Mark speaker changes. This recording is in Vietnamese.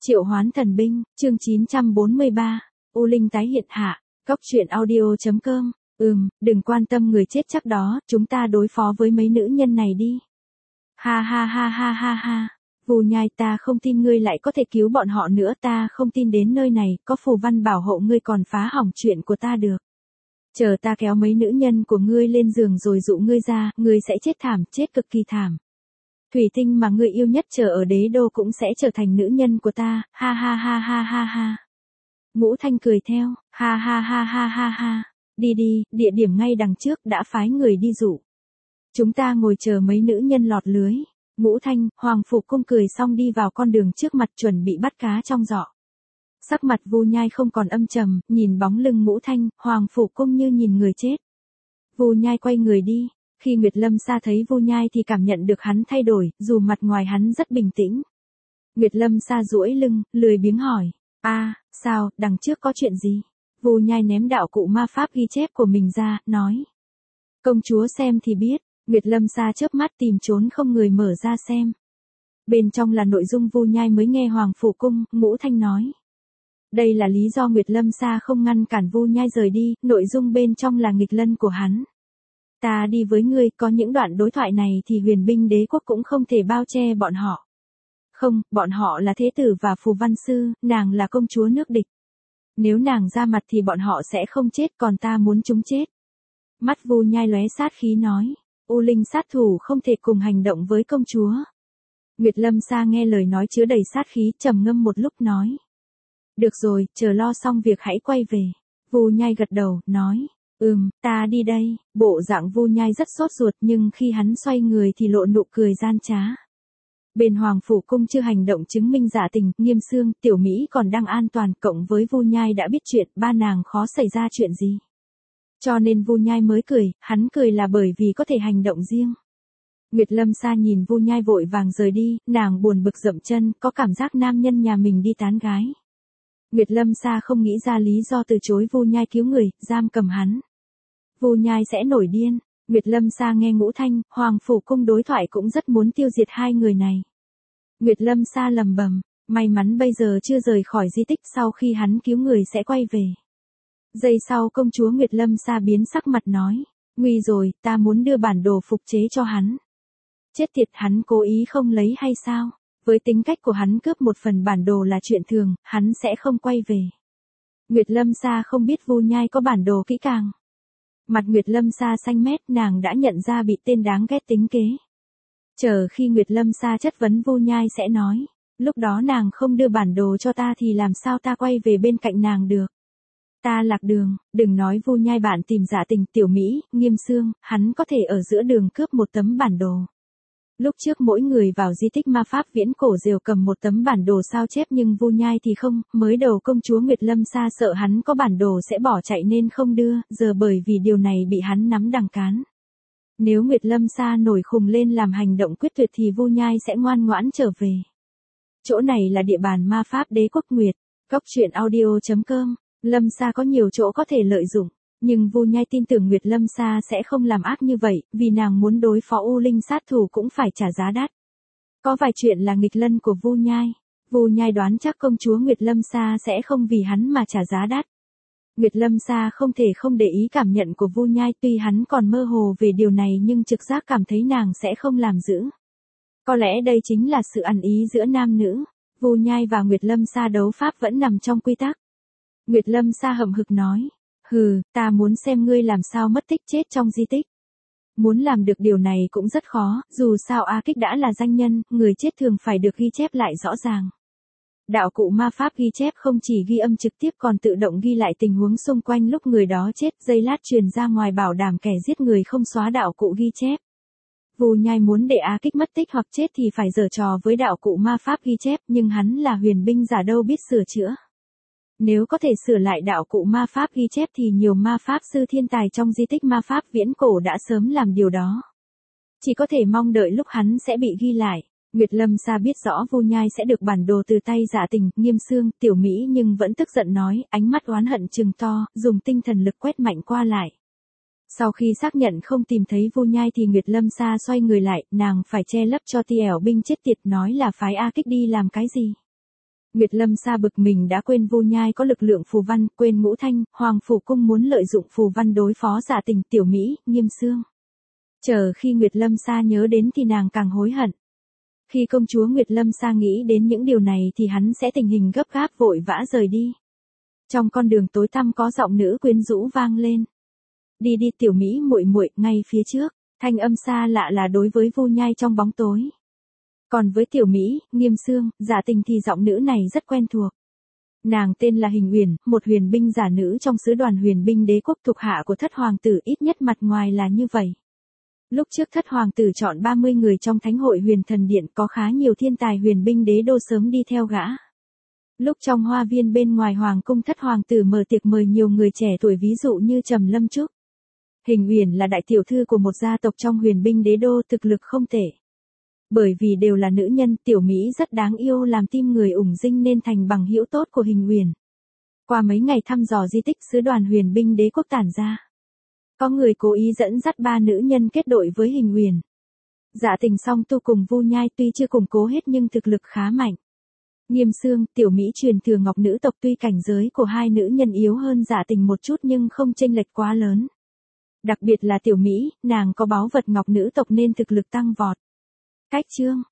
Speaker 1: Triệu hoán thần binh, chương 943, U Linh tái hiện hạ, Cóc truyện audio.com, đừng quan tâm người chết chắc đó, chúng ta đối phó với mấy nữ nhân này đi. Ha ha ha ha ha ha, Vù Nhai, ta không tin ngươi lại có thể cứu bọn họ nữa, ta không tin đến nơi này, có phù văn bảo hộ ngươi còn phá hỏng chuyện của ta được. Chờ ta kéo mấy nữ nhân của ngươi lên giường rồi dụ ngươi ra, ngươi sẽ chết thảm, chết cực kỳ thảm. Thủy tinh mà ngươi yêu nhất chờ ở đế đô cũng sẽ trở thành nữ nhân của ta, ha ha ha ha ha ha. Ngũ Thanh cười theo, ha ha ha ha ha ha. Đi đi, địa điểm ngay đằng trước đã phái người đi dụ. Chúng ta ngồi chờ mấy nữ nhân lọt lưới. Ngũ Thanh, Hoàng Phủ Cung cười xong đi vào con đường trước mặt chuẩn bị bắt cá trong giỏ. Sắc mặt Vù Nhai không còn âm trầm, nhìn bóng lưng Ngũ Thanh, Hoàng Phủ Cung như nhìn người chết. Vù Nhai quay người đi. Khi Nguyệt Lâm Sa thấy Vù Nhai thì cảm nhận được hắn thay đổi, dù mặt ngoài hắn rất bình tĩnh. Nguyệt Lâm Sa duỗi lưng, lười biếng hỏi, sao, đằng trước có chuyện gì? Vù Nhai ném đạo cụ ma pháp ghi chép của mình ra, nói. Công chúa xem thì biết. Nguyệt Lâm Sa chớp mắt tìm trốn không người mở ra xem. Bên trong là nội dung Vù Nhai mới nghe Hoàng Phủ Cung, Ngũ Thanh nói. Đây là lý do Nguyệt Lâm Sa không ngăn cản Vù Nhai rời đi, nội dung bên trong là nghịch lân của hắn. Ta đi với ngươi, có những đoạn đối thoại này thì huyền binh đế quốc cũng không thể bao che bọn họ. Không, bọn họ là thế tử và phù văn sư, nàng là công chúa nước địch. Nếu nàng ra mặt thì bọn họ sẽ không chết, còn ta muốn chúng chết. Mắt Vù Nhai lóe sát khí nói, U Linh sát thủ không thể cùng hành động với công chúa. Nguyệt Lâm Sa nghe lời nói chứa đầy sát khí, trầm ngâm một lúc nói. Được rồi, chờ lo xong việc hãy quay về. Vù Nhai gật đầu, nói. Ta đi đây. Bộ dạng Vù Nhai rất sốt ruột nhưng khi hắn xoay người thì lộ nụ cười gian trá. Bên Hoàng Phủ Cung chưa hành động chứng minh giả tình, Nghiêm Xương, Tiểu Mỹ còn đang an toàn, cộng với Vù Nhai đã biết chuyện, ba nàng khó xảy ra chuyện gì. Cho nên Vù Nhai mới cười, hắn cười là bởi vì có thể hành động riêng. Nguyệt Lâm Sa nhìn Vù Nhai vội vàng rời đi, nàng buồn bực dậm chân, có cảm giác nam nhân nhà mình đi tán gái. Nguyệt Lâm Sa không nghĩ ra lý do từ chối Vù Nhai cứu người, giam cầm hắn. Vù Nhai sẽ nổi điên. Nguyệt Lâm Sa nghe Ngũ Thanh, Hoàng Phủ Cung đối thoại cũng rất muốn tiêu diệt hai người này. Nguyệt Lâm Sa lầm bầm, may mắn bây giờ chưa rời khỏi di tích, sau khi hắn cứu người sẽ quay về. Giây sau công chúa Nguyệt Lâm Sa biến sắc mặt nói, nguy rồi, ta muốn đưa bản đồ phục chế cho hắn. Chết tiệt, hắn cố ý không lấy hay sao? Với tính cách của hắn cướp một phần bản đồ là chuyện thường, hắn sẽ không quay về. Nguyệt Lâm Sa không biết Vù Nhai có bản đồ kỹ càng. Mặt Nguyệt Lâm Sa xanh mét, nàng đã nhận ra bị tên đáng ghét tính kế. Chờ khi Nguyệt Lâm Sa chất vấn Vù Nhai sẽ nói, lúc đó nàng không đưa bản đồ cho ta thì làm sao ta quay về bên cạnh nàng được. Ta lạc đường, đừng nói Vù Nhai bạn tìm giả tình, Tiểu Mỹ, Nghiêm Xương, hắn có thể ở giữa đường cướp một tấm bản đồ. Lúc trước mỗi người vào di tích ma pháp viễn cổ đều cầm một tấm bản đồ sao chép nhưng Vù Nhai thì không, mới đầu công chúa Nguyệt Lâm Sa sợ hắn có bản đồ sẽ bỏ chạy nên không đưa, giờ bởi vì điều này bị hắn nắm đằng cán. Nếu Nguyệt Lâm Sa nổi khùng lên làm hành động quyết tuyệt thì Vù Nhai sẽ ngoan ngoãn trở về. Chỗ này là địa bàn ma pháp đế quốc Nguyệt, Cóc truyện audio.com, Lâm Sa có nhiều chỗ có thể lợi dụng. Nhưng Vù Nhai tin tưởng Nguyệt Lâm Sa sẽ không làm ác như vậy, vì nàng muốn đối phó U Linh sát thủ cũng phải trả giá đắt. Có vài chuyện là nghịch lân của Vù Nhai. Vù Nhai đoán chắc công chúa Nguyệt Lâm Sa sẽ không vì hắn mà trả giá đắt. Nguyệt Lâm Sa không thể không để ý cảm nhận của Vù Nhai, tuy hắn còn mơ hồ về điều này nhưng trực giác cảm thấy nàng sẽ không làm dữ. Có lẽ đây chính là sự ăn ý giữa nam nữ. Vù Nhai và Nguyệt Lâm Sa đấu pháp vẫn nằm trong quy tắc. Nguyệt Lâm Sa hậm hực nói. Ta muốn xem ngươi làm sao mất tích chết trong di tích. Muốn làm được điều này cũng rất khó, dù sao A Kích đã là danh nhân, người chết thường phải được ghi chép lại rõ ràng. Đạo cụ ma pháp ghi chép không chỉ ghi âm trực tiếp còn tự động ghi lại tình huống xung quanh lúc người đó chết, giây lát truyền ra ngoài bảo đảm kẻ giết người không xóa đạo cụ ghi chép. Vù Nhai muốn để A Kích mất tích hoặc chết thì phải giở trò với đạo cụ ma pháp ghi chép, nhưng hắn là huyền binh giả đâu biết sửa chữa. Nếu có thể sửa lại đạo cụ ma pháp ghi chép thì nhiều ma pháp sư thiên tài trong di tích ma pháp viễn cổ đã sớm làm điều đó. Chỉ có thể mong đợi lúc hắn sẽ bị ghi lại. Nguyệt Lâm Sa biết rõ Vù Nhai sẽ được bản đồ từ tay giả tình, Nghiêm Xương, Tiểu Mỹ nhưng vẫn tức giận nói, ánh mắt oán hận trừng to, dùng tinh thần lực quét mạnh qua lại. Sau khi xác nhận không tìm thấy Vù Nhai thì Nguyệt Lâm Sa xoay người lại, nàng phải che lấp cho tia ẻo binh chết tiệt, nói là phái A Kích đi làm cái gì. Nguyệt Lâm Sa bực mình đã quên Vu Nhai có lực lượng phù văn, quên Ngũ Thanh, Hoàng Phủ Cung muốn lợi dụng phù văn đối phó Dạ Tình, Tiểu Mỹ, Nghiêm Xương. Chờ khi Nguyệt Lâm Sa nhớ đến thì nàng càng hối hận. Khi công chúa Nguyệt Lâm Sa nghĩ đến những điều này thì hắn sẽ tình hình gấp gáp vội vã rời đi. Trong con đường tối tăm có giọng nữ quyến rũ vang lên. Đi đi Tiểu Mỹ muội muội, ngay phía trước, thanh âm xa lạ là đối với Vu Nhai trong bóng tối. Còn với Tiểu Mỹ, Nghiêm Xương, Dạ Tình thì giọng nữ này rất quen thuộc. Nàng tên là Hình Uyển, một huyền binh giả nữ trong sứ đoàn huyền binh đế quốc thuộc hạ của thất hoàng tử, ít nhất mặt ngoài là như vậy. Lúc trước thất hoàng tử chọn 30 người trong thánh hội huyền thần điện, có khá nhiều thiên tài huyền binh đế đô sớm đi theo gã. Lúc trong hoa viên bên ngoài hoàng cung, thất hoàng tử mở tiệc mời nhiều người trẻ tuổi ví dụ như Trầm Lâm Trúc. Hình Uyển là đại tiểu thư của một gia tộc trong huyền binh đế đô, thực lực không tệ. Bởi vì đều là nữ nhân, Tiểu Mỹ rất đáng yêu, làm tim người ủng dinh nên thành bằng hữu tốt của Hình Uyển. Qua mấy ngày thăm dò di tích, sứ đoàn huyền binh đế quốc tản ra. Có người cố ý dẫn dắt 3 nữ nhân kết đội với Hình Uyển. Dạ Tình Song Tu cùng Vu Nhai tuy chưa củng cố hết nhưng thực lực khá mạnh. Nghiêm Xương, Tiểu Mỹ truyền thừa ngọc nữ tộc, tuy cảnh giới của hai nữ nhân yếu hơn Dạ Tình một chút nhưng không chênh lệch quá lớn. Đặc biệt là Tiểu Mỹ, nàng có báu vật ngọc nữ tộc nên thực lực tăng vọt. Cách chương